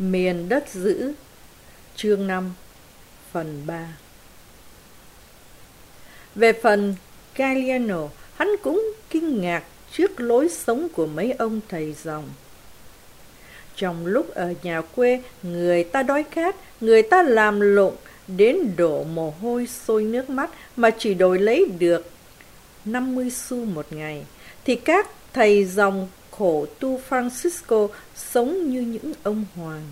Miền đất dữ, chương 5, phần 3. Về phần Galliano, hắn cũng kinh ngạc trước lối sống của mấy ông thầy dòng. Trong lúc ở nhà quê, người ta đói khát, người ta làm lụng, đến đổ mồ hôi sôi nước mắt mà chỉ đổi lấy được 50 xu một ngày, thì các thầy dòng khổ tu Francisco sống như những ông hoàng.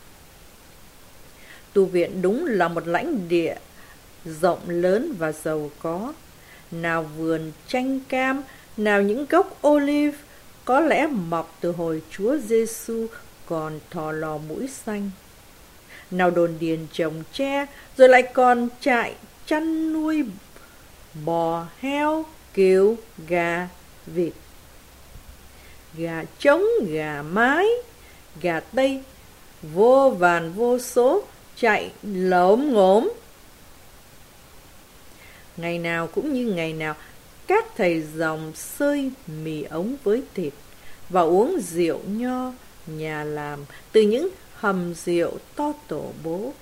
Tu viện đúng là một lãnh địa rộng lớn và giàu có, nào vườn chanh cam, nào những gốc olive có lẽ mọc từ hồi Chúa Giêsu còn thò lò mũi xanh, nào đồn điền trồng tre, rồi lại còn trại chăn nuôi bò, heo, cừu, gà, vịt, gà trống, gà mái, gà tây, vô vàn vô số, chạy lổm ngổm. Ngày nào cũng như ngày nào, các thầy dòng xơi mì ống với thịt và uống rượu nho nhà làm từ những hầm rượu to tổ bố.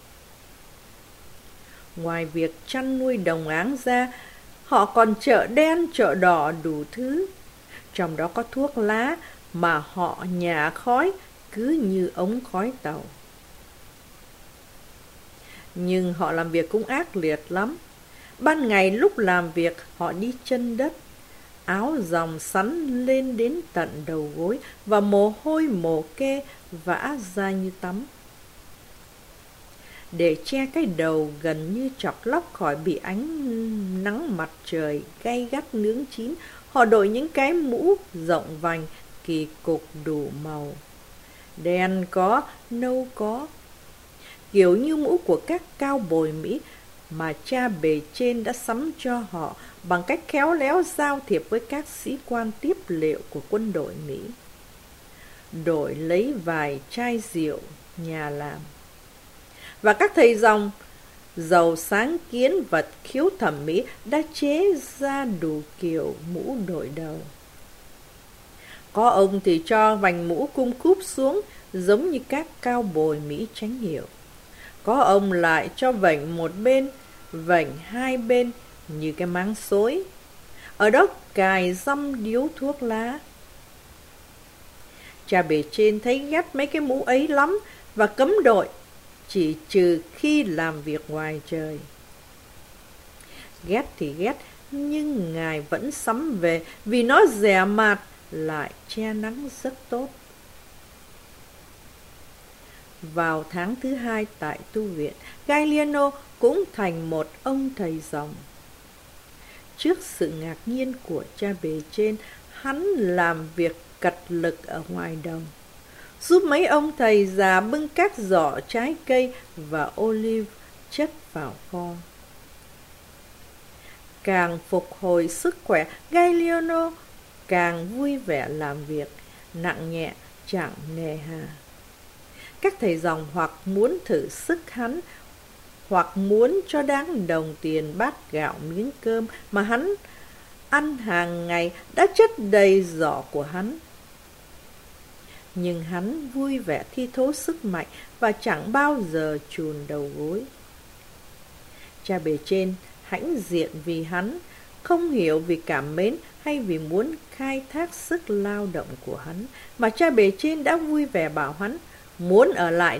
Ngoài việc chăn nuôi đồng áng ra, họ còn chợ đen chợ đỏ đủ thứ. Trong đó có thuốc lá mà họ nhả khói cứ như ống khói tàu. Nhưng họ làm việc cũng ác liệt lắm. Ban ngày lúc làm việc họ đi chân đất, áo dòng sắn lên đến tận đầu gối và mồ hôi mồ kê vã ra như tắm. Để che cái đầu gần như chọc lóc khỏi bị ánh nắng mặt trời gay gắt nướng chín, họ đội những cái mũ rộng vành kỳ cục đủ màu. Đen có, nâu có, kiểu như mũ của các cao bồi Mỹ mà cha bề trên đã sắm cho họ bằng cách khéo léo giao thiệp với các sĩ quan tiếp liệu của quân đội Mỹ, đổi lấy vài chai rượu nhà làm. Và các thầy dòng giàu sáng kiến và khiếu thẩm mỹ đã chế ra đủ kiểu mũ đội đầu. Có ông thì cho vành mũ cung cúp xuống giống như các cao bồi Mỹ chánh hiệu. Có ông lại cho vành một bên, vành hai bên như cái máng xối. Ở đó cài dăm điếu thuốc lá. Cha bề trên thấy ghét mấy cái mũ ấy lắm và cấm đội, chỉ trừ khi làm việc ngoài trời. Ghét thì ghét, nhưng ngài vẫn sắm về vì nó rẻ mạt lại che nắng rất tốt. Vào tháng thứ 2 tại tu viện, Galliano cũng thành một ông thầy dòng. Trước sự ngạc nhiên của cha bề trên, hắn làm việc cật lực ở ngoài đồng, giúp mấy ông thầy già bưng các giỏ trái cây và olive chất vào kho. Càng phục hồi sức khỏe, Galliano càng vui vẻ làm việc, nặng nhẹ chẳng nề hà. Các thầy dòng hoặc muốn thử sức hắn, hoặc muốn cho đáng đồng tiền bát gạo miếng cơm mà hắn ăn hàng ngày đã chất đầy giỏ của hắn. Nhưng hắn vui vẻ thi thố sức mạnh và chẳng bao giờ chùn đầu gối. Cha bề trên hãnh diện vì hắn, không hiểu vì cảm mến hay vì muốn khai thác sức lao động của hắn, mà cha bề trên đã vui vẻ bảo hắn muốn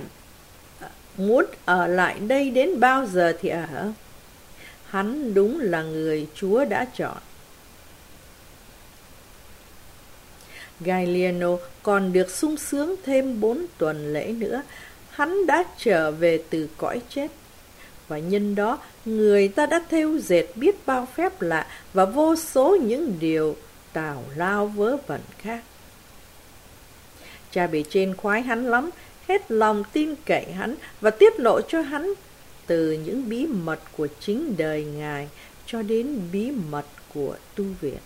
ở lại đây đến bao giờ thì ở. Hắn đúng là người Chúa đã chọn. Galliano còn được sung sướng thêm 4 tuần lễ nữa. Hắn đã trở về từ cõi chết, và nhân đó người ta đã thêu dệt biết bao phép lạ và vô số những điều tào lao vớ vẩn khác. Cha bề trên khoái hắn lắm, hết lòng tin cậy hắn và tiết lộ cho hắn từ những bí mật của chính đời Ngài cho đến bí mật của tu viện.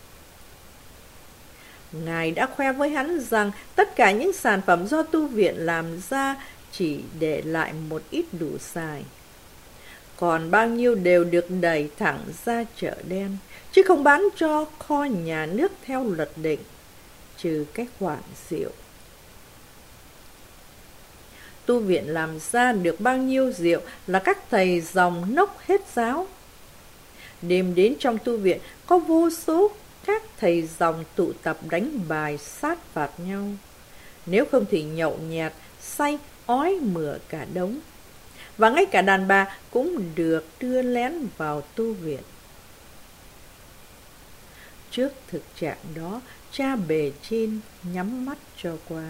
Ngài đã khoe với hắn rằng tất cả những sản phẩm do tu viện làm ra chỉ để lại một ít đủ xài, còn bao nhiêu đều được đẩy thẳng ra chợ đen, chứ không bán cho kho nhà nước theo luật định, trừ cái khoản rượu. Tu viện làm ra được bao nhiêu rượu là các thầy dòng nốc hết giáo. Đêm đến trong tu viện có vô số các thầy dòng tụ tập đánh bài sát phạt nhau. Nếu không thì nhậu nhẹt, say, ói mửa cả đống. Và ngay cả đàn bà cũng được đưa lén vào tu viện. Trước thực trạng đó, cha bề trên nhắm mắt cho qua.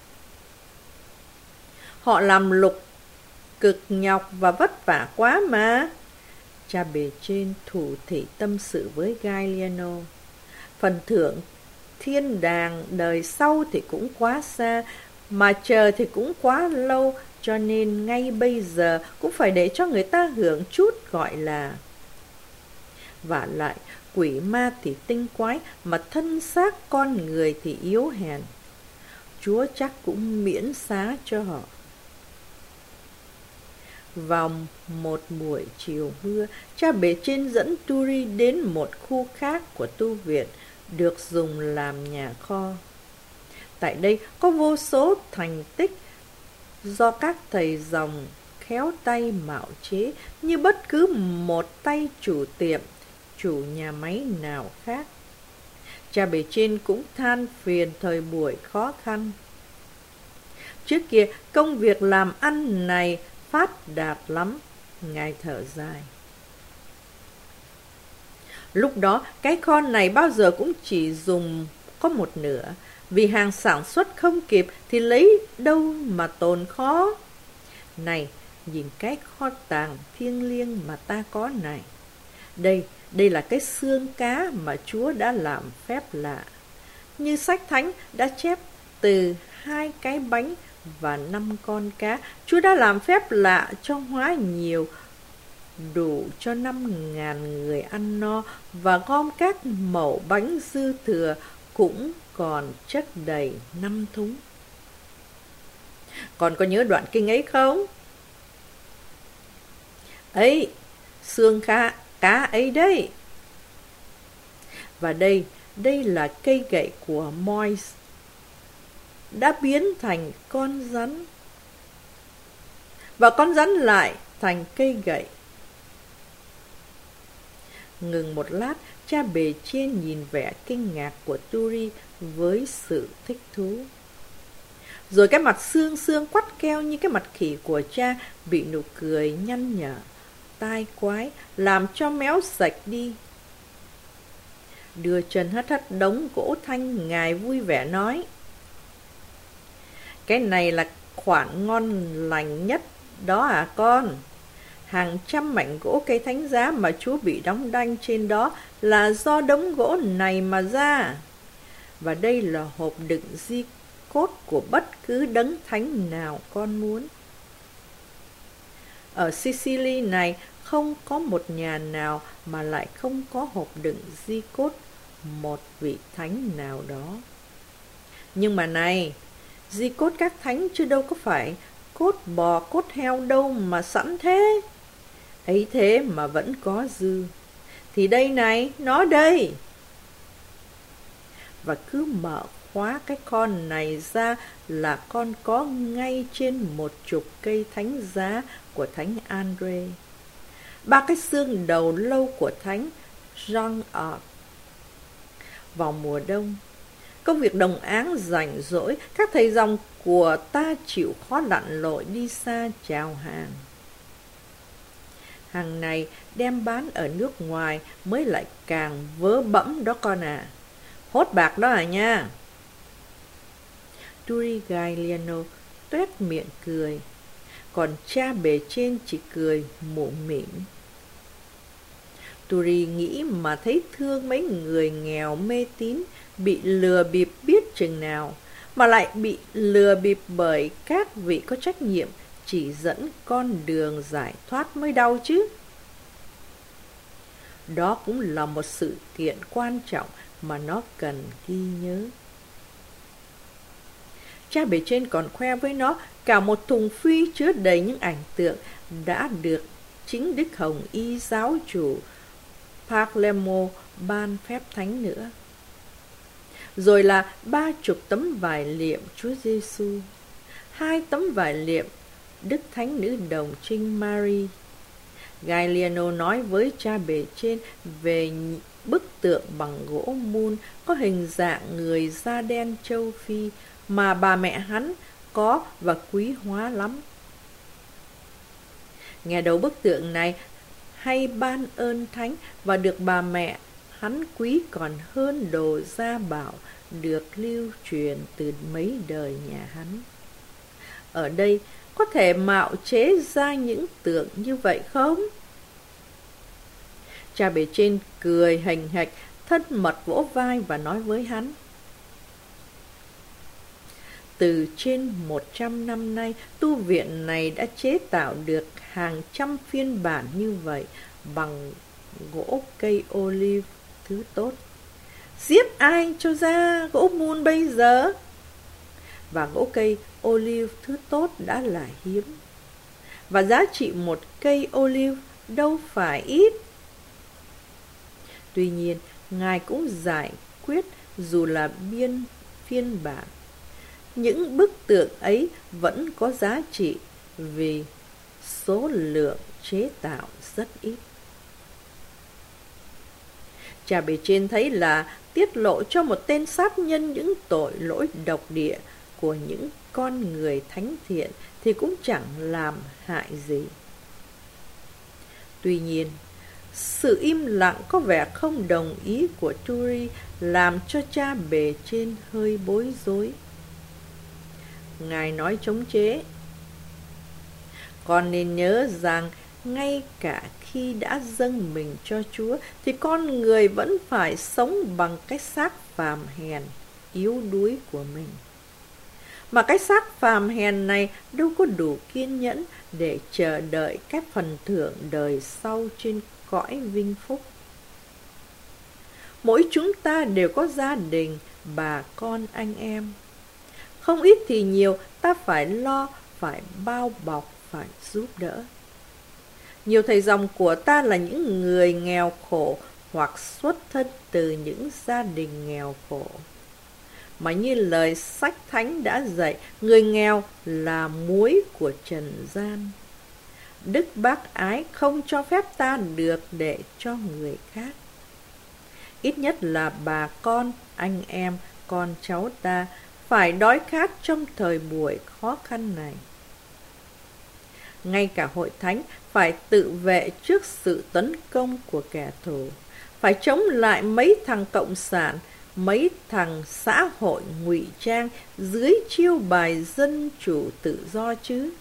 Họ làm lục cực nhọc và vất vả quá mà. Cha bề trên thủ thỉ tâm sự với Galliano. Phần thưởng thiên đàng đời sau thì cũng quá xa, mà chờ thì cũng quá lâu, cho nên ngay bây giờ cũng phải để cho người ta hưởng chút gọi là. Vả lại, quỷ ma thì tinh quái, mà thân xác con người thì yếu hèn. Chúa chắc cũng miễn xá cho họ. Vào một buổi chiều mưa, cha bề trên dẫn Turi đến một khu khác của tu viện, được dùng làm nhà kho. Tại đây có vô số thành tích do các thầy dòng khéo tay mạo chế như bất cứ một tay chủ tiệm, chủ nhà máy nào khác. Cha bề trên cũng than phiền thời buổi khó khăn. Trước kia công việc làm ăn này phát đạt lắm, ngài thở dài. Lúc đó cái kho này bao giờ cũng chỉ dùng có một nửa, vì hàng sản xuất không kịp thì lấy đâu mà tồn kho. Này, nhìn cái kho tàng thiêng liêng mà ta có này. Đây là cái xương cá mà Chúa đã làm phép lạ. Như sách thánh đã chép, từ 2 cái bánh và 5 con cá, Chúa đã làm phép lạ cho hóa nhiều, đủ cho 5.000 người ăn no, và gom các mẩu bánh dư thừa cũng còn chất đầy 5 thúng. Còn có nhớ đoạn kinh ấy không? Ấy, xương cá ấy đấy. Và đây là cây gậy của Moise, đã biến thành con rắn, và con rắn lại thành cây gậy. Ngừng một lát, cha bề trên nhìn vẻ kinh ngạc của Turi với sự thích thú. Rồi cái mặt xương xương quắt keo như cái mặt khỉ của cha bị nụ cười nhăn nhở, tai quái, làm cho méo sạch đi. Đưa chân hất hất đống gỗ thanh, ngài vui vẻ nói: Cái này là khoản ngon lành nhất đó à con. Hàng trăm mảnh gỗ cây thánh giá mà Chúa bị đóng đanh trên đó là do đống gỗ này mà ra. Và đây là hộp đựng di cốt của bất cứ đấng thánh nào con muốn. Ở Sicily này không có một nhà nào mà lại không có hộp đựng di cốt một vị thánh nào đó. Nhưng mà này, di cốt các thánh chứ đâu có phải cốt bò cốt heo đâu mà sẵn thế. Ấy thế mà vẫn có dư. Thì đây này, nó đây. Và cứ mở khóa cái con này ra là con có ngay trên 10 cây thánh giá của thánh Andre, 3 cái xương đầu lâu của thánh Jean d'Arc. Vào mùa đông, công việc đồng áng rảnh rỗi, các thầy dòng của ta chịu khó lặn lội đi xa chào hàng. Hàng này đem bán ở nước ngoài mới lại càng vớ bẫm đó con à. Hốt bạc đó à nha. Turi Gagliano tuét miệng cười, còn cha bề trên chỉ cười mụ mỉm. Turi nghĩ mà thấy thương mấy người nghèo mê tín, bị lừa bịp biết chừng nào, mà lại bị lừa bịp bởi các vị có trách nhiệm chỉ dẫn con đường giải thoát mới đau chứ. Đó cũng là một sự kiện quan trọng mà nó cần ghi nhớ. Cha bề trên còn khoe với nó cả một thùng phi chứa đầy những ảnh tượng đã được chính Đức Hồng Y giáo chủ Palermo ban phép thánh nữa. Rồi là 30 tấm vải liệm Chúa Giêsu, 2 tấm vải liệm Đức Thánh Nữ Đồng Trinh Mary. Galliano nói với cha bề trên về bức tượng bằng gỗ mun có hình dạng người da đen châu Phi mà bà mẹ hắn có và quý hóa lắm. Nghe đầu bức tượng này hay ban ơn thánh và được bà mẹ hắn quý còn hơn đồ gia bảo được lưu truyền từ mấy đời nhà hắn. Ở đây có thể mạo chế ra những tượng như vậy không? Cha bề trên cười hành hạch, thân mật vỗ vai và nói với hắn. Từ trên 100 năm nay, tu viện này đã chế tạo được hàng trăm phiên bản như vậy bằng gỗ cây olive thứ tốt. Giết ai cho ra gỗ mun bây giờ? Và gỗ cây olive thứ tốt đã là hiếm. Và giá trị một cây olive đâu phải ít. Tuy nhiên, Ngài cũng giải quyết dù là phiên bản, những bức tượng ấy vẫn có giá trị vì số lượng chế tạo rất ít. Cha bề trên thấy là tiết lộ cho một tên sát nhân những tội lỗi độc địa của những con người thánh thiện thì cũng chẳng làm hại gì. Tuy nhiên, sự im lặng có vẻ không đồng ý của Turi làm cho cha bề trên hơi bối rối. Ngài nói chống chế. Con nên nhớ rằng ngay cả khi đã dâng mình cho Chúa thì con người vẫn phải sống bằng cái xác phàm hèn, yếu đuối của mình. Mà cái xác phàm hèn này đâu có đủ kiên nhẫn để chờ đợi các phần thưởng đời sau trên cõi vinh phúc. Mỗi chúng ta đều có gia đình, bà con, anh em. Không ít thì nhiều, ta phải lo, phải bao bọc, phải giúp đỡ. Nhiều thầy dòng của ta là những người nghèo khổ hoặc xuất thân từ những gia đình nghèo khổ. Mà như lời sách thánh đã dạy, người nghèo là muối của trần gian. Đức bác ái không cho phép ta được để cho người khác. Ít nhất là bà con, anh em, con cháu ta phải đói khát trong thời buổi khó khăn này. Ngay cả hội thánh phải tự vệ trước sự tấn công của kẻ thù, phải chống lại mấy thằng cộng sản, mấy thằng xã hội ngụy trang dưới chiêu bài dân chủ tự do chứ.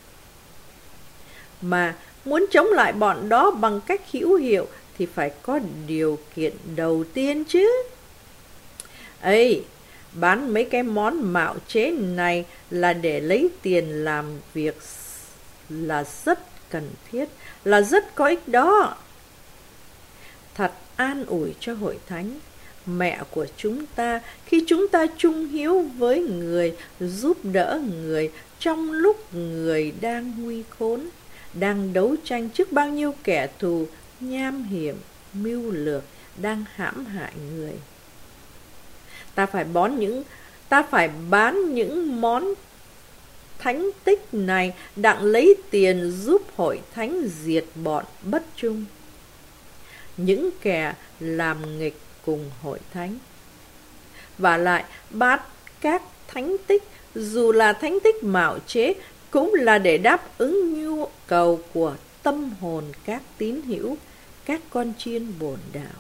Mà muốn chống lại bọn đó bằng cách hữu hiệu thì phải có điều kiện đầu tiên chứ. Ê, bán mấy cái món mạo chế này là để lấy tiền làm việc là rất cần thiết, là rất có ích đó. Thật an ủi cho hội thánh, mẹ của chúng ta, khi chúng ta chung hiếu với người, giúp đỡ người trong lúc người đang nguy khốn, đang đấu tranh trước bao nhiêu kẻ thù nham hiểm, mưu lược, đang hãm hại người. Ta phải bán những món thánh tích này đặng lấy tiền giúp hội thánh diệt bọn bất trung, những kẻ làm nghịch cùng hội thánh. Và lại bán các thánh tích, dù là thánh tích mạo chế, cũng là để đáp ứng nhu cầu của tâm hồn các tín hữu, các con chiên bổn đạo.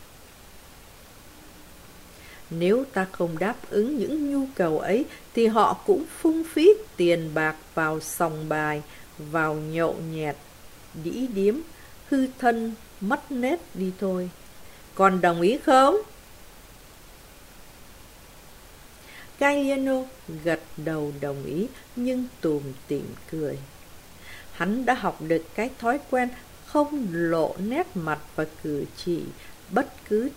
Nếu ta không đáp ứng những nhu cầu ấy thì họ cũng phung phí tiền bạc vào sòng bài, vào nhậu nhẹt, đĩ điếm, hư thân, mất nết đi thôi. Còn đồng ý không? Galliano gật đầu đồng ý nhưng tủm tỉm cười. Hắn đã học được cái thói quen không lộ nét mặt và cử chỉ bất cứ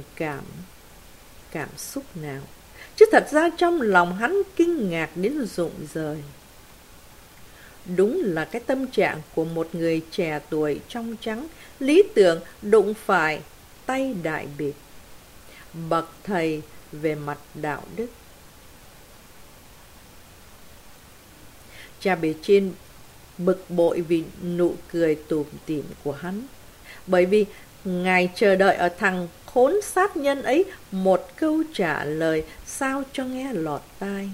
cảm xúc nào. Chứ thật ra trong lòng hắn kinh ngạc đến rụng rời. Đúng là cái tâm trạng của một người trẻ tuổi trong trắng, lý tưởng đụng phải tay đại bịp, bậc thầy về mặt đạo đức. Cha bề trên bực bội vì nụ cười tủm tỉm của hắn. Bởi vì ngài chờ đợi ở thằng khốn sát nhân ấy một câu trả lời sao cho nghe lọt tai.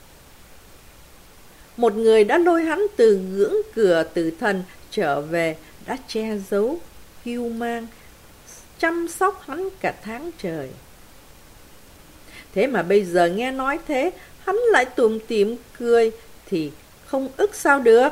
Một người đã lôi hắn từ ngưỡng cửa tử thần trở về, đã che giấu, cưu mang, chăm sóc hắn cả tháng trời. Thế mà bây giờ nghe nói thế, hắn lại tủm tỉm cười thì không ức sao được.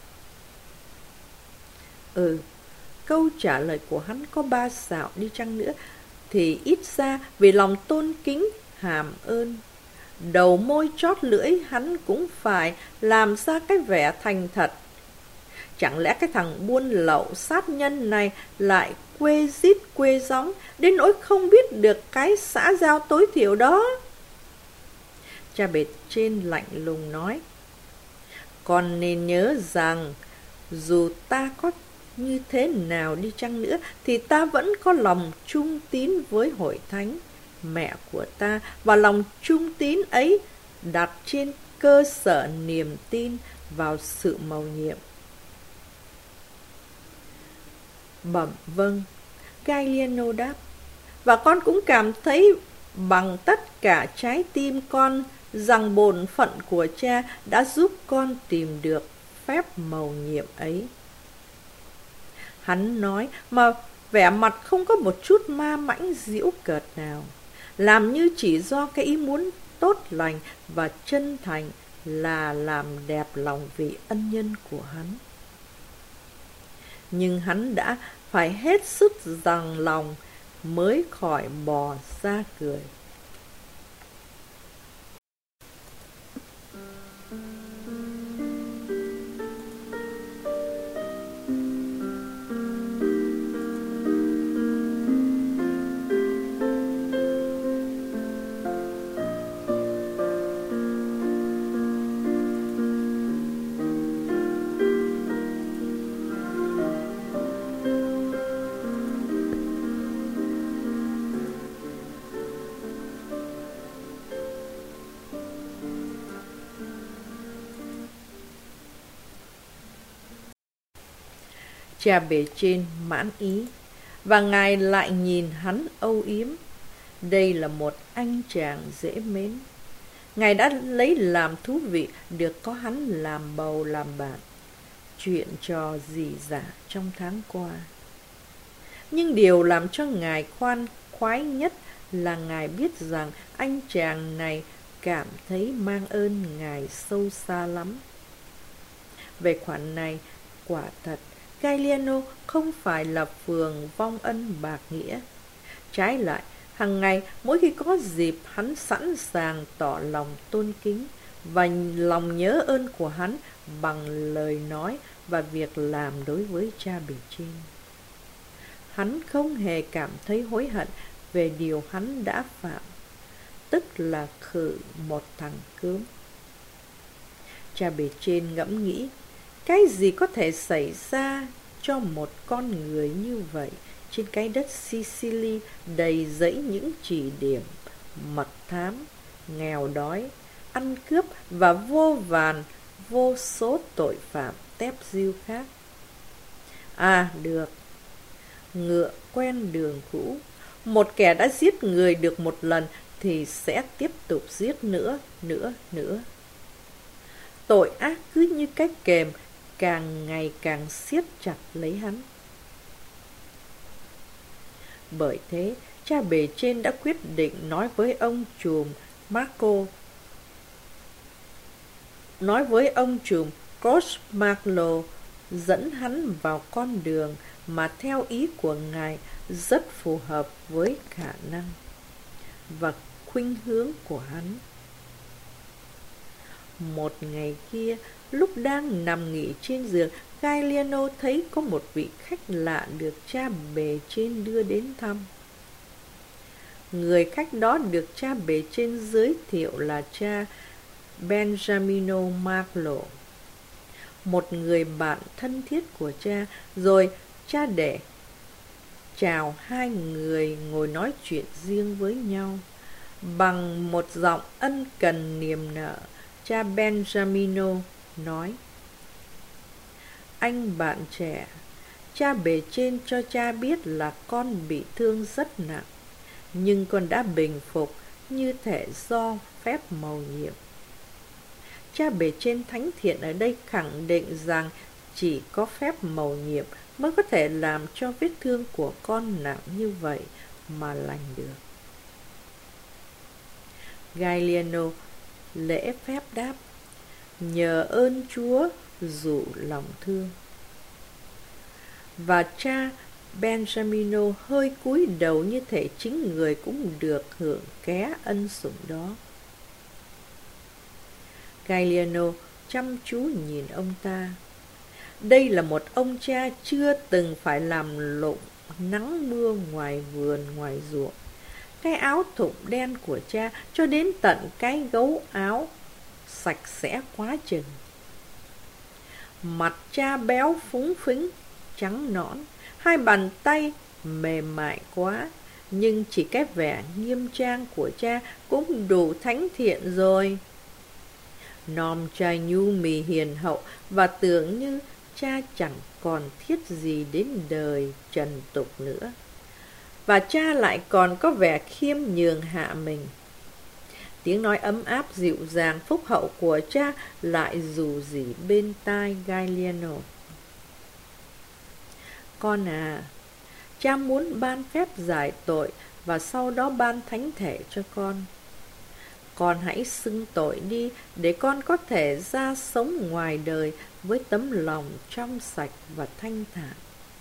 Câu trả lời của hắn có ba xạo đi chăng nữa thì ít ra vì lòng tôn kính, hàm ơn, đầu môi chót lưỡi hắn cũng phải làm ra cái vẻ thành thật. Chẳng lẽ cái thằng buôn lậu sát nhân này lại quê rít quê gióng đến nỗi không biết được cái xã giao tối thiểu đó? Cha bề trên lạnh lùng nói, con nên nhớ rằng dù ta có như thế nào đi chăng nữa thì ta vẫn có lòng trung tín với hội thánh, mẹ của ta, và lòng trung tín ấy đặt trên cơ sở niềm tin vào sự mầu nhiệm. Bẩm vâng, Gallieno đáp, và con cũng cảm thấy bằng tất cả trái tim con rằng bổn phận của cha đã giúp con tìm được phép mầu nhiệm ấy. Hắn nói mà vẻ mặt không có một chút ma mãnh giễu cợt nào, làm như chỉ do cái ý muốn tốt lành và chân thành là làm đẹp lòng vị ân nhân của hắn. Nhưng hắn đã phải hết sức dằn lòng mới khỏi bò ra cười. Cha bề trên mãn ý, và ngài lại nhìn hắn âu yếm. Đây là một anh chàng dễ mến. Ngài đã lấy làm thú vị được có hắn làm bầu làm bạn, chuyện trò rỉ rả trong tháng qua. Nhưng điều làm cho ngài khoan khoái nhất là ngài biết rằng anh chàng này cảm thấy mang ơn ngài sâu xa lắm. Về khoản này, quả thật, Gallieno không phải là phường vong ân bạc nghĩa. Trái lại, hằng ngày mỗi khi có dịp hắn sẵn sàng tỏ lòng tôn kính và lòng nhớ ơn của hắn bằng lời nói và việc làm đối với cha bề trên. Hắn không hề cảm thấy hối hận về điều hắn đã phạm, tức là khử một thằng cướm. Cha bề trên ngẫm nghĩ, cái gì có thể xảy ra cho một con người như vậy trên cái đất Sicily đầy rẫy những chỉ điểm, mật thám, nghèo đói, ăn cướp và vô số tội phạm tép diêu khác. À được, ngựa quen đường cũ, một kẻ đã giết người được một lần thì sẽ tiếp tục giết nữa. Tội ác cứ như cái kềm càng ngày càng siết chặt lấy hắn. Bởi thế, cha bề trên đã quyết định nói với ông trùm Cosmaglo dẫn hắn vào con đường mà theo ý của ngài rất phù hợp với khả năng và khuynh hướng của hắn. Một ngày kia, lúc đang nằm nghỉ trên giường, Gallieno thấy có một vị khách lạ được cha bề trên đưa đến thăm. Người khách đó được cha bề trên giới thiệu là cha Benjamino Maglo, một người bạn thân thiết của cha. Rồi cha để chào hai người ngồi nói chuyện riêng với nhau. Bằng một giọng ân cần niềm nở, cha Benjamino nói, Anh bạn trẻ, cha bề trên cho cha biết là con bị thương rất nặng, nhưng con đã bình phục, như thể do phép mầu nhiệm. Cha bề trên thánh thiện ở đây khẳng định rằng chỉ có phép mầu nhiệm mới có thể làm cho vết thương của con nặng như vậy mà lành được. Gallieno lễ phép đáp: nhờ ơn Chúa dụ lòng thương. Và cha Benjamino hơi cúi đầu như thể chính người cũng được hưởng ké ân sủng đó. Gallieno chăm chú nhìn ông ta. Đây là một ông cha chưa từng phải làm lụng nắng mưa ngoài vườn ngoài ruộng. Cái áo thụng đen của cha cho đến tận cái gấu áo sạch sẽ quá chừng. Mặt cha béo phúng phính, trắng nõn, hai bàn tay mềm mại quá, nhưng chỉ cái vẻ nghiêm trang của cha cũng đủ thánh thiện rồi. Nom cha nhu mì hiền hậu và tưởng như cha chẳng còn thiết gì đến đời trần tục nữa. Và cha lại còn có vẻ khiêm nhường hạ mình. Tiếng nói ấm áp dịu dàng phúc hậu của cha lại dù rỉ bên tai Gallieno. Con à, cha muốn ban phép giải tội và sau đó ban thánh thể cho con. Con hãy xưng tội đi để con có thể ra sống ngoài đời với tấm lòng trong sạch và thanh thản.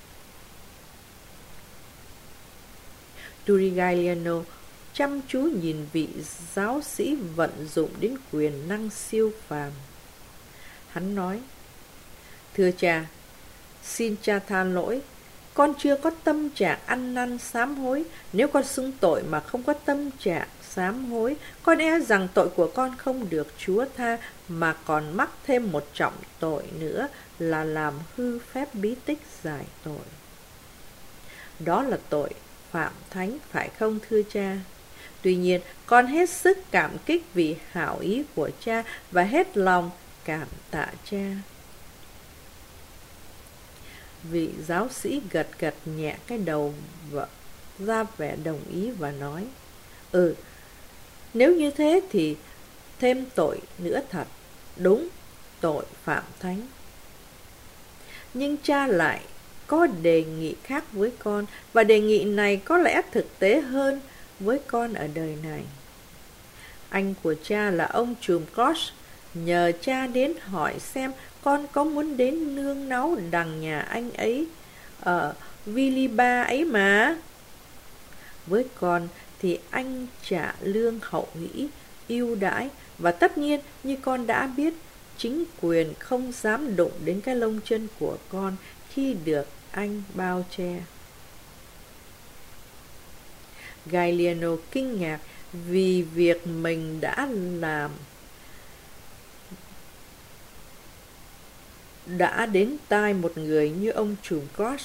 Gallieno chăm chú nhìn vị giáo sĩ vận dụng đến quyền năng siêu phàm. Hắn nói: thưa cha, xin cha tha lỗi. Con chưa có tâm trạng ăn năn sám hối. Nếu con xưng tội mà không có tâm trạng sám hối, con e rằng tội của con không được Chúa tha, mà còn mắc thêm một trọng tội nữa là làm hư phép bí tích giải tội. Đó là tội phạm thánh, phải không thưa cha? Tuy nhiên, con hết sức cảm kích vì hảo ý của cha và hết lòng cảm tạ cha. Vị giáo sĩ gật gật nhẹ cái đầu và ra vẻ đồng ý và nói: nếu như thế thì thêm tội nữa thật. Đúng, tội phạm thánh. Nhưng cha lại có đề nghị khác với con, và đề nghị này có lẽ thực tế hơn với con ở đời này. Anh của cha là ông trùm Koch nhờ cha đến hỏi xem con có muốn đến nương náu đằng nhà anh ấy ở Viliba ấy mà. Với con thì anh trả lương hậu hĩ, ưu đãi, và tất nhiên như con đã biết, chính quyền không dám đụng đến cái lông chân của con khi được anh bao che. Gallieno kinh ngạc vì việc mình đã làm đã đến tai một người như ông trùm Koch.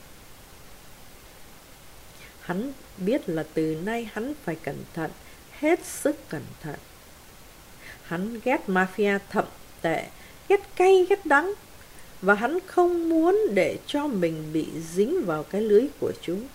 Hắn biết là từ nay hắn phải cẩn thận, hết sức cẩn thận. Hắn ghét mafia thậm tệ, ghét cay ghét đắng, và hắn không muốn để cho mình bị dính vào cái lưới của chúng.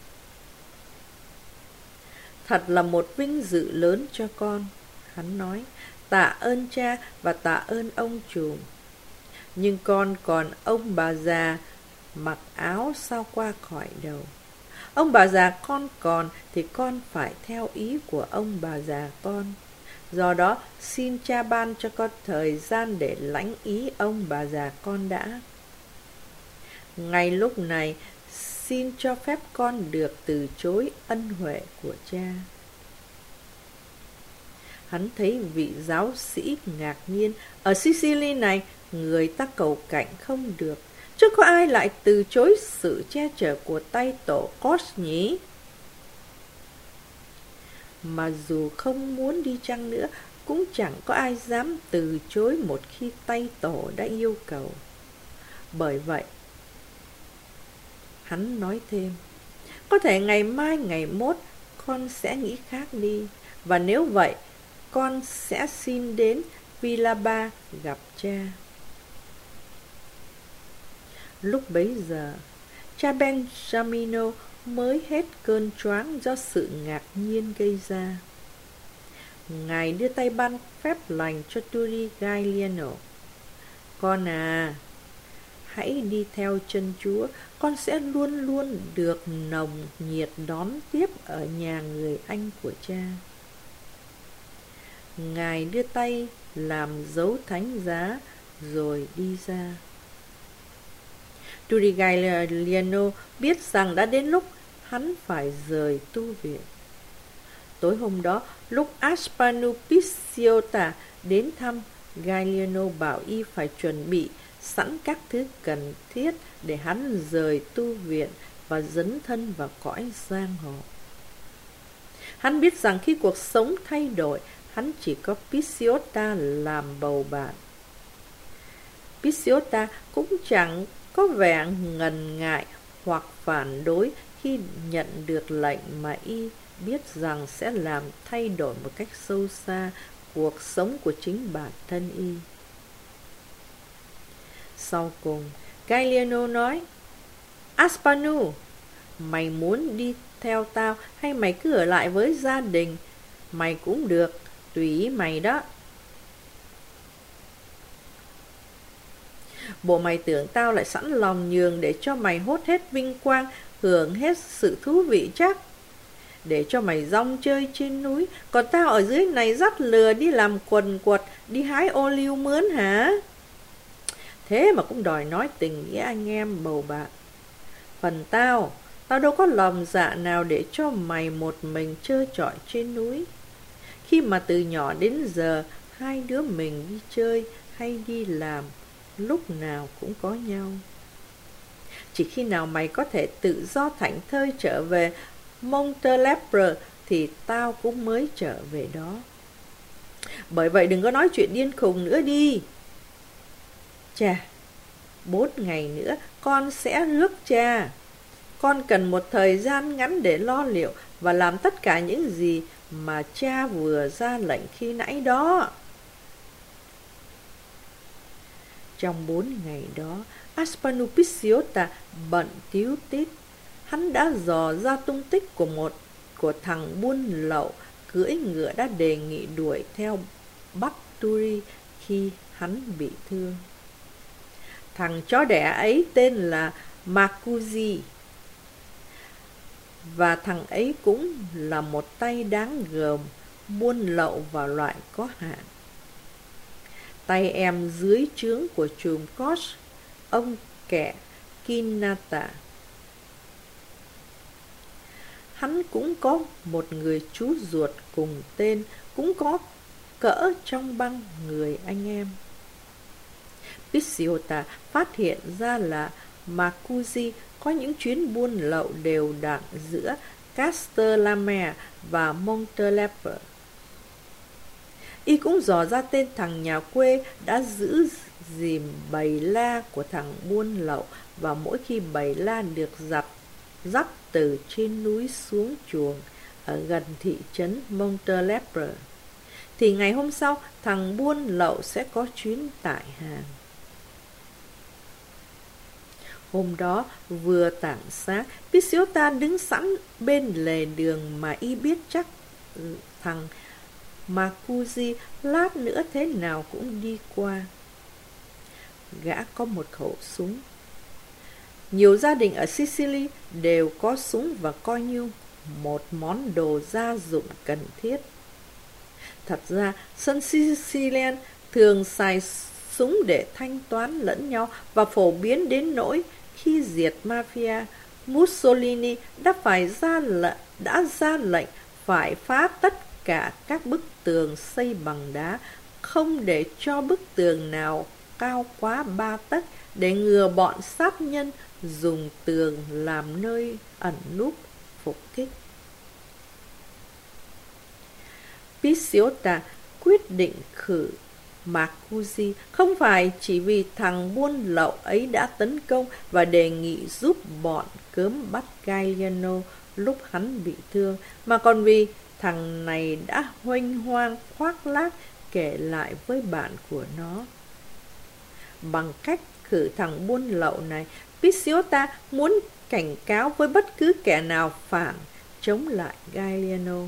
Thật là một vinh dự lớn cho con, hắn nói. Tạ ơn cha và tạ ơn ông trùm. Nhưng con còn ông bà già mặc áo sao qua khỏi đầu. Ông bà già con còn thì con phải theo ý của ông bà già con. Do đó xin cha ban cho con thời gian để lãnh ý ông bà già con đã. Ngay lúc này xin cho phép con được từ chối ân huệ của cha. Hắn thấy vị giáo sĩ ngạc nhiên. Ở Sicily này, người ta cầu cạnh không được, chứ có ai lại từ chối sự che chở của tay tổ Koch nhỉ? Mà dù không muốn đi chăng nữa, cũng chẳng có ai dám từ chối một khi tay tổ đã yêu cầu. Bởi vậy, hắn nói thêm, có thể ngày mai ngày mốt con sẽ nghĩ khác đi, và nếu vậy, con sẽ xin đến Villa Ba gặp cha. Lúc bấy giờ, cha Benjamino mới hết cơn choáng do sự ngạc nhiên gây ra. Ngài đưa tay ban phép lành cho Turigaliano. Con à, hãy đi theo chân Chúa, con sẽ luôn luôn được nồng nhiệt đón tiếp ở nhà người anh của cha. Ngài đưa tay làm dấu thánh giá rồi đi ra. Turigaliano biết rằng đã đến lúc hắn phải rời tu viện. Tối hôm đó, lúc Aspanupissiota đến thăm, Galliano bảo y phải chuẩn bị sẵn các thứ cần thiết để hắn rời tu viện và dấn thân vào cõi giang hồ. Hắn biết rằng khi cuộc sống thay đổi, hắn chỉ có Pissiota làm bầu bạn. Pissiota cũng chẳng có vẻ ngần ngại hoặc phản đối khi nhận được lệnh mà y biết rằng sẽ làm thay đổi một cách sâu xa cuộc sống của chính bản thân y. Sau cùng, Galliano nói: Aspanu, mày muốn đi theo tao hay mày cứ ở lại với gia đình? Mày cũng được, tùy mày đó. Bộ mày tưởng tao lại sẵn lòng nhường để cho mày hốt hết vinh quang, hưởng hết sự thú vị chắc? Để cho mày rong chơi trên núi, còn tao ở dưới này dắt lừa đi làm quần quật, đi hái ô liu mướn hả? Thế mà cũng đòi nói tình nghĩa anh em bầu bạn. Phần tao đâu có lòng dạ nào để cho mày một mình trơ trọi trên núi. Khi mà từ nhỏ đến giờ, hai đứa mình đi chơi hay đi làm, lúc nào cũng có nhau. Chỉ khi nào mày có thể tự do thảnh thơi trở về Montelepre thì tao cũng mới trở về đó. Bởi vậy đừng có nói chuyện điên khùng nữa đi. Chà, 4 ngày nữa con sẽ rước cha. Con cần một thời gian ngắn để lo liệu và làm tất cả những gì mà cha vừa ra lệnh khi nãy đó. Trong 4 ngày đó, Aspanupissiota bận tíu tít. Hắn đã dò ra tung tích của thằng buôn lậu cưỡi ngựa đã đề nghị đuổi theo bắt Turi khi hắn bị thương. Thằng chó đẻ ấy tên là Marcusi, và thằng ấy cũng là một tay đáng gờm, buôn lậu vào loại có hạn. Tay em dưới trướng của trùm Koch, ông kẻ Kinata. Hắn cũng có một người chú ruột cùng tên, cũng có cỡ trong băng người anh em. Pissiota phát hiện ra là Marcusi có những chuyến buôn lậu đều đặn giữa Castellamare và Montelepre. Y cũng dò ra tên thằng nhà quê đã giữ gìn bầy la của thằng buôn lậu, và mỗi khi bầy la được dắt từ trên núi xuống chuồng ở gần thị trấn Montelepre, thì ngày hôm sau thằng buôn lậu sẽ có chuyến tải hàng. Hôm đó vừa tảng sáng, Pissiota đứng sẵn bên lề đường mà y biết chắc thằng Marcusi lát nữa thế nào cũng đi qua. Gã có một khẩu súng. Nhiều gia đình ở Sicily đều có súng và coi như một món đồ gia dụng cần thiết. Thật ra, dân Sicilian thường xài súng để thanh toán lẫn nhau, và phổ biến đến nỗi khi diệt mafia, Mussolini đã ra lệnh phải phá tất cả các bức tường xây bằng đá, không để cho bức tường nào cao quá 3 tấc, để ngừa bọn sát nhân dùng tường làm nơi ẩn núp phục kích. Pissiota quyết định khử Marcusi không phải chỉ vì thằng buôn lậu ấy đã tấn công và đề nghị giúp bọn cớm bắt Galliano lúc hắn bị thương, mà còn vì thằng này đã huênh hoang khoác lác kể lại với bạn của nó. Bằng cách khử thằng buôn lậu này, Pisiota muốn cảnh cáo với bất cứ kẻ nào phản chống lại Gallieno.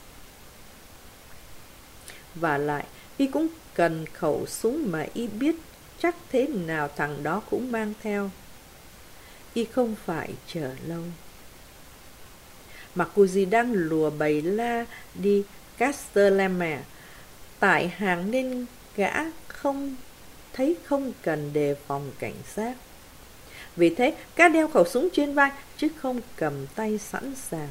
Và lại, y cũng cần khẩu súng mà y biết chắc thế nào thằng đó cũng mang theo. Y không phải chờ lâu. Marcuzzi đang lùa bầy la đi Castellamare tải hàng nên gã không cần đề phòng cảnh sát. Vì thế, gã đeo khẩu súng trên vai chứ không cầm tay sẵn sàng.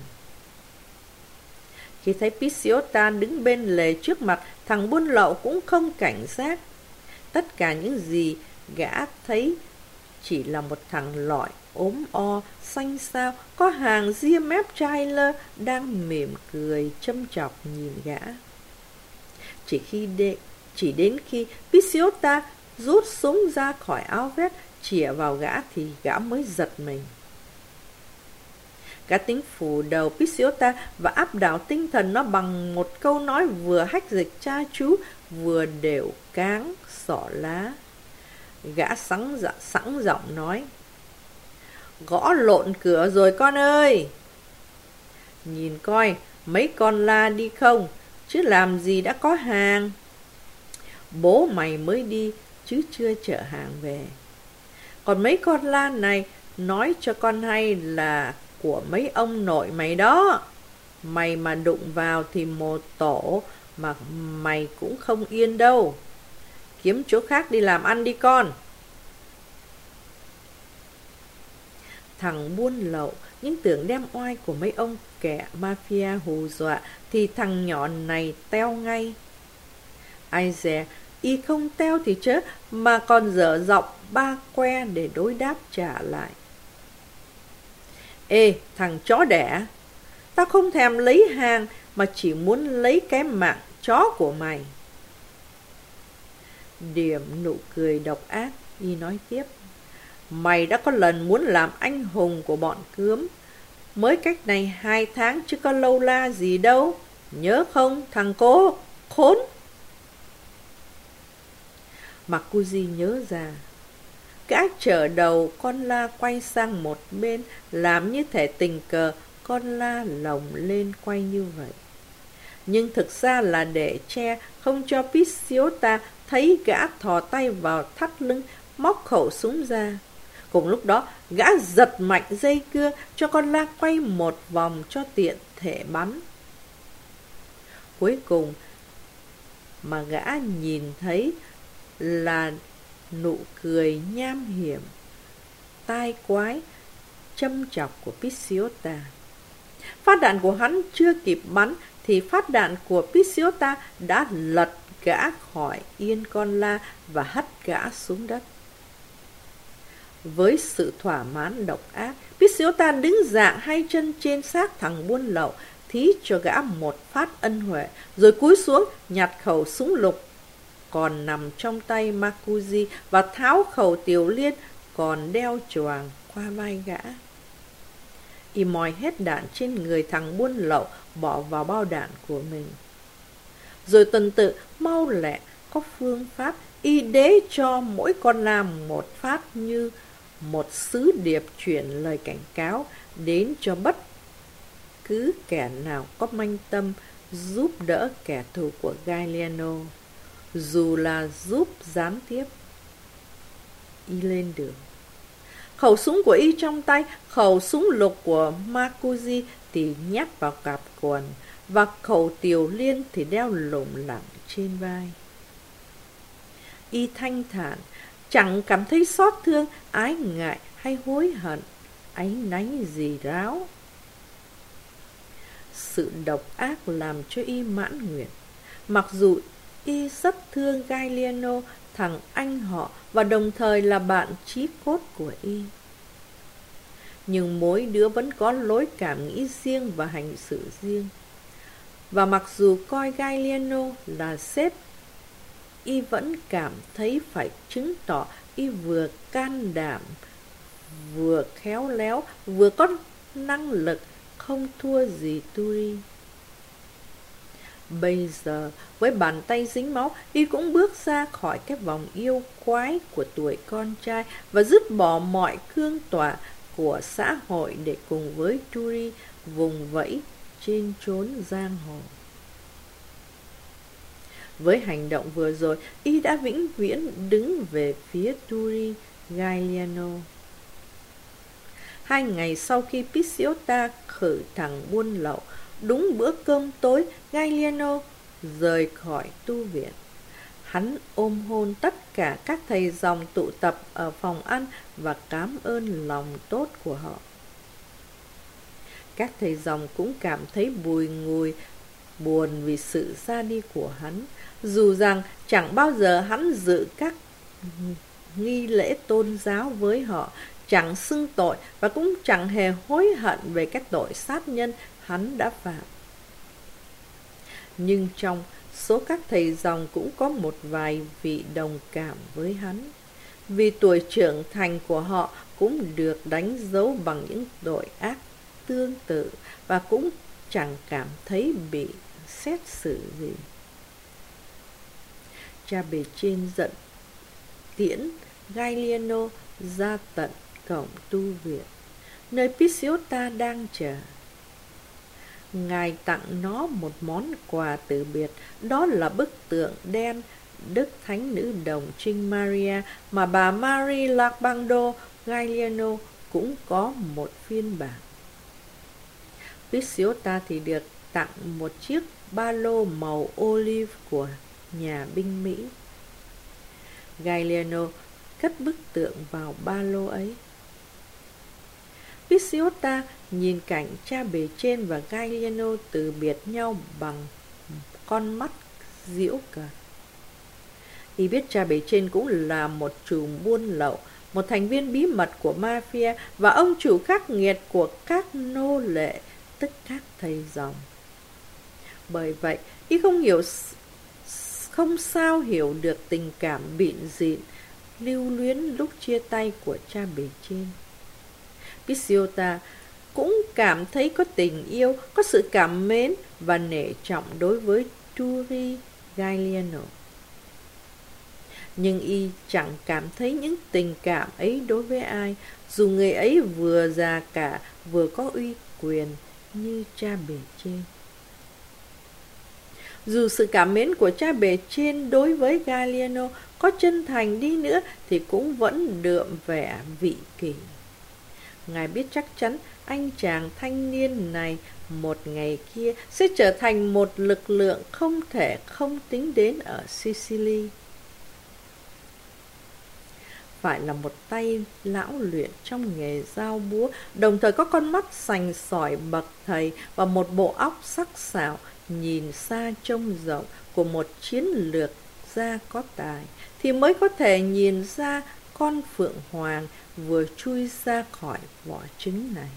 Khi thấy Pisiota đứng bên lề trước mặt, thằng buôn lậu cũng không cảnh giác. Tất cả những gì gã thấy chỉ là một thằng lọi ốm o, xanh xao, có hàng ria mép trailer đang mỉm cười châm chọc nhìn gã. Chỉ đến khi Pisiota rút súng ra khỏi áo vest chĩa vào gã thì gã mới giật mình. Gã tính phủ đầu Pisiota và áp đảo tinh thần nó bằng một câu nói vừa hách dịch cha chú, vừa đều cáng xỏ lá. Gã sẵn giọng nói: "Gõ lộn cửa rồi con ơi! Nhìn coi mấy con la đi không, chứ làm gì đã có hàng. Bố mày mới đi chứ chưa chở hàng về. Còn mấy con la này nói cho con hay là của mấy ông nội mày đó. Mày mà đụng vào thì một tổ mà mày cũng không yên đâu. Kiếm chỗ khác đi làm ăn đi con." Thằng buôn lậu những tưởng đem oai của mấy ông kẻ mafia hù dọa thì thằng nhỏ này teo ngay. Ai dè, y không teo thì chớ mà còn dở giọng ba que để đối đáp trả lại: "Ê, thằng chó đẻ, tao không thèm lấy hàng mà chỉ muốn lấy cái mạng chó của mày." Điểm nụ cười độc ác, y nói tiếp: "Mày đã có lần muốn làm anh hùng của bọn cướm. Mới cách này 2 tháng chứ có lâu la gì đâu. Nhớ không thằng cố khốn?" Marcuzzi nhớ ra. Gã chở đầu con la quay sang một bên, làm như thể tình cờ con la lồng lên quay như vậy. Nhưng thực ra là để che không cho Pisiota thấy gã thò tay vào thắt lưng, móc khẩu súng ra. Cùng lúc đó, gã giật mạnh dây cưa cho con la quay một vòng cho tiện thể bắn. Cuối cùng mà gã nhìn thấy là nụ cười nham hiểm, tai quái, châm chọc của Pisiota. Phát đạn của hắn chưa kịp bắn thì phát đạn của Pisiota đã lật gã khỏi yên con la và hất gã xuống đất. Với sự thỏa mãn độc ác, Pisiota đứng dạng hai chân trên xác thằng buôn lậu, thí cho gã một phát ân huệ, rồi cúi xuống nhặt khẩu súng lục còn nằm trong tay Marcuzzi và tháo khẩu tiểu liên còn đeo choàng qua vai gã. Y moi hết đạn trên người thằng buôn lậu bỏ vào bao đạn của mình. Rồi tuần tự mau lẹ có phương pháp y đế cho mỗi con la một phát như một sứ điệp chuyển lời cảnh cáo đến cho bất cứ kẻ nào có manh tâm giúp đỡ kẻ thù của Gallieno, dù là giúp gián tiếp. Y lên đường. Khẩu súng của y trong tay, khẩu súng lục của Marcuzzi thì nhét vào cạp quần, và khẩu tiểu liên thì đeo lủng lẳng trên vai. Y thanh thản, chẳng cảm thấy xót thương, ái ngại hay hối hận, áy náy gì ráo. Sự độc ác làm cho y mãn nguyện. Mặc dù y rất thương Gallieno, thằng anh họ, và đồng thời là bạn chí cốt của y, nhưng mỗi đứa vẫn có lối cảm nghĩ riêng và hành xử riêng. Và mặc dù coi Gallieno là sếp, y vẫn cảm thấy phải chứng tỏ y vừa can đảm, vừa khéo léo, vừa có năng lực, không thua gì Turi. Bây giờ, với bàn tay dính máu, y cũng bước ra khỏi cái vòng yêu quái của tuổi con trai và dứt bỏ mọi cương tỏa của xã hội để cùng với Turi vùng vẫy trên chốn giang hồ. Với hành động vừa rồi, y đã vĩnh viễn đứng về phía Turi Gagliano. 2 ngày sau khi Picciota khử thẳng buôn lậu, đúng bữa cơm tối, Gagliano rời khỏi tu viện. Hắn ôm hôn tất cả các thầy dòng tụ tập ở phòng ăn và cảm ơn lòng tốt của họ. Các thầy dòng cũng cảm thấy bùi ngùi, buồn vì sự ra đi của hắn, dù rằng chẳng bao giờ hắn dự các nghi lễ tôn giáo với họ, chẳng xưng tội và cũng chẳng hề hối hận về cái tội sát nhân hắn đã phạm. Nhưng trong số các thầy dòng cũng có một vài vị đồng cảm với hắn, vì tuổi trưởng thành của họ cũng được đánh dấu bằng những tội ác tương tự và cũng chẳng cảm thấy bị xét xử gì. Cha bề trên giận tiễn Gagliano ra tận cổng tu viện, nơi Picciota đang chờ. Ngài tặng nó một món quà từ biệt, đó là bức tượng đen Đức Thánh Nữ Đồng Trinh Maria mà bà Marie Larbando Gagliano cũng có một phiên bản. Picciota thì được tặng một chiếc ba lô màu olive của nhà binh Mỹ. Gagliano cất bức tượng vào ba lô ấy. Picciota nhìn cảnh cha bề trên và Gagliano từ biệt nhau bằng con mắt giễu cợt. Y biết cha bề trên cũng là một trùm buôn lậu, một thành viên bí mật của mafia và ông chủ khắc nghiệt của các nô lệ, tức các thầy dòng. Bởi vậy, y không sao hiểu được tình cảm bịn dịn, lưu luyến lúc chia tay của cha bề trên. Picciota cũng cảm thấy có tình yêu, có sự cảm mến và nể trọng đối với Turi Gagliano. Nhưng y chẳng cảm thấy những tình cảm ấy đối với ai, dù người ấy vừa già cả vừa có uy quyền như cha bề trên. Dù sự cảm mến của cha bề trên đối với Gagliano có chân thành đi nữa thì cũng vẫn đượm vẻ vị kỷ. Ngài biết chắc chắn anh chàng thanh niên này một ngày kia sẽ trở thành một lực lượng không thể không tính đến ở Sicily. Phải là một tay lão luyện trong nghề giao búa, đồng thời có con mắt sành sỏi bậc thầy và một bộ óc sắc sảo, nhìn xa trông rộng của một chiến lược gia có tài, thì mới có thể nhìn ra con phượng hoàng vừa chui ra khỏi vỏ trứng này.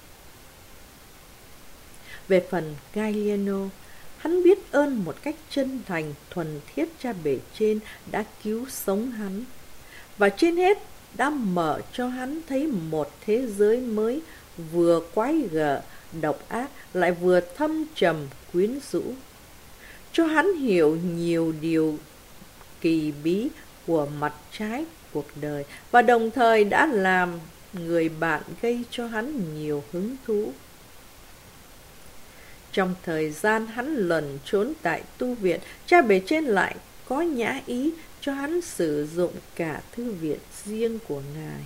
Về phần Gagliano, hắn biết ơn một cách chân thành thuần thiết cha bề trên đã cứu sống hắn, và trên hết đã mở cho hắn thấy một thế giới mới, vừa quái gở, độc ác, lại vừa thâm trầm, quyến rũ. Cho hắn hiểu nhiều điều kỳ bí của mặt trái cuộc đời, và đồng thời đã làm người bạn gây cho hắn nhiều hứng thú. Trong thời gian hắn lẩn trốn tại tu viện, cha bề trên lại có nhã ý cho hắn sử dụng cả thư viện riêng của ngài.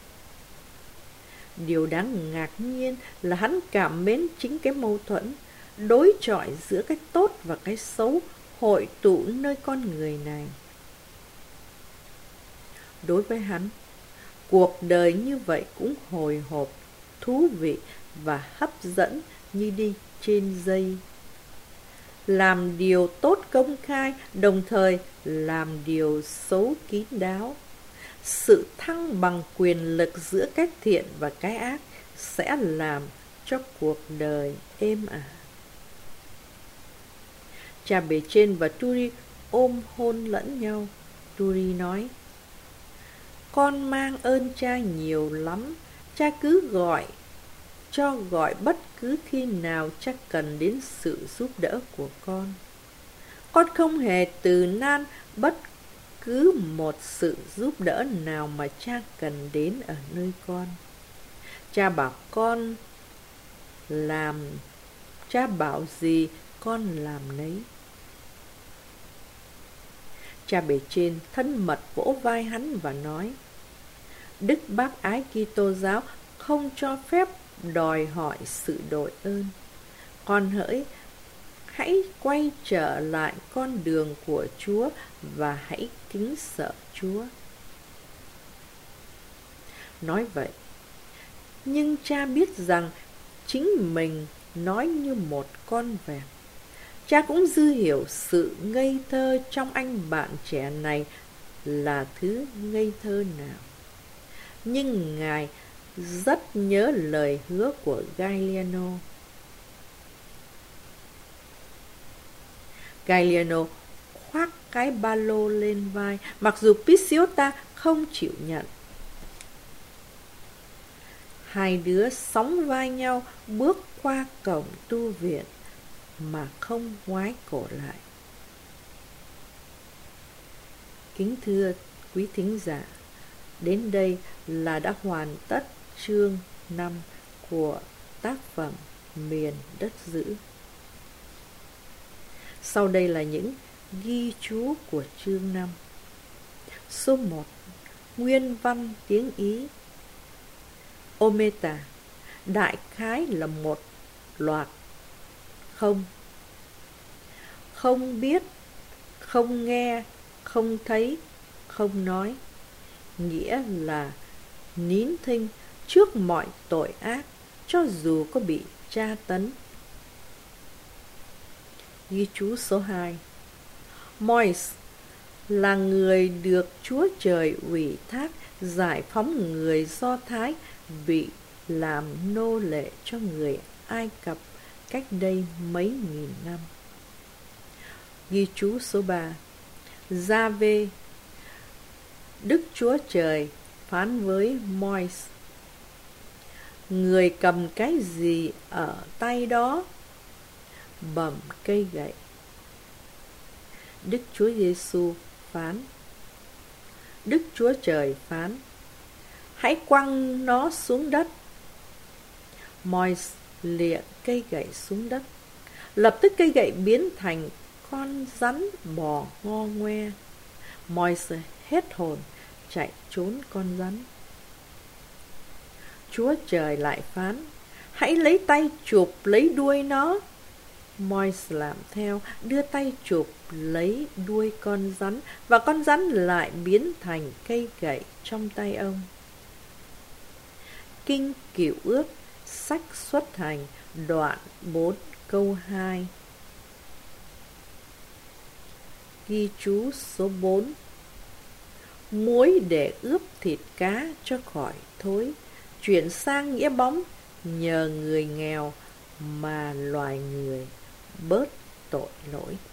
Điều đáng ngạc nhiên là hắn cảm mến chính cái mâu thuẫn, đối chọi giữa cái tốt và cái xấu hội tụ nơi con người này. Đối với hắn, cuộc đời như vậy cũng hồi hộp, thú vị và hấp dẫn như đi trên dây. Làm điều tốt công khai, đồng thời làm điều xấu kín đáo. Sự thăng bằng quyền lực giữa cái thiện và cái ác sẽ làm cho cuộc đời êm ả. Cha bề trên và Turi ôm hôn lẫn nhau. Turi nói: "Con mang ơn cha nhiều lắm. Cha cứ gọi bất cứ khi nào cha cần đến sự giúp đỡ của con." Con không hề từ nan bất cứ một sự giúp đỡ nào mà cha cần đến ở nơi con. Cha bảo con làm, cha bảo gì con làm nấy. Cha bề trên thân mật vỗ vai hắn và nói: Đức bác ái Kitô giáo không cho phép đòi hỏi sự đội ơn. Con hãy quay trở lại con đường của Chúa và hãy kính sợ Chúa. Nói vậy, nhưng cha biết rằng chính mình nói như một con vẹt. Cha cũng dư hiểu sự ngây thơ trong anh bạn trẻ này là thứ ngây thơ nào. Nhưng Ngài rất nhớ lời hứa của Galliano. Galliano khoác cái ba lô lên vai, mặc dù Pisciota không chịu nhận. Hai đứa sóng vai nhau bước qua cổng tu viện mà không ngoái cổ lại. Kính thưa quý thính giả, đến đây là đã hoàn tất chương 5 của tác phẩm Miền Đất Dữ. Sau đây là những ghi chú của chương 5. Số 1. Nguyên văn tiếng Ý. Ometa đại khái là một loạt không. Không biết, không nghe, không thấy, không nói. Nghĩa là nín thinh trước mọi tội ác, cho dù có bị tra tấn. Ghi chú số 2. Mois là người được Chúa Trời ủy thác giải phóng người Do Thái bị làm nô lệ cho người Ai Cập cách đây mấy nghìn năm. Ghi chú số 3. Gia-vê, Đức Chúa Trời phán với Mois: Người cầm cái gì ở tay đó? Bẩm cây gậy. Đức Chúa Giêsu phán. Đức Chúa Trời phán: Hãy quăng nó xuống đất. Mois lịa cây gậy xuống đất. Lập tức cây gậy biến thành con rắn bò ngo ngoe. Mois hết hồn chạy trốn con rắn. Chúa Trời lại phán: Hãy lấy tay chụp lấy đuôi nó. Mois làm theo, đưa tay chụp lấy đuôi con rắn, và con rắn lại biến thành cây gậy trong tay ông. Kinh Cựu Ước, sách Xuất Hành, đoạn 4 câu 2. Ghi chú số 4. Muối để ướp thịt cá cho khỏi thối, chuyển sang nghĩa bóng, nhờ người nghèo mà loài người bớt tội lỗi.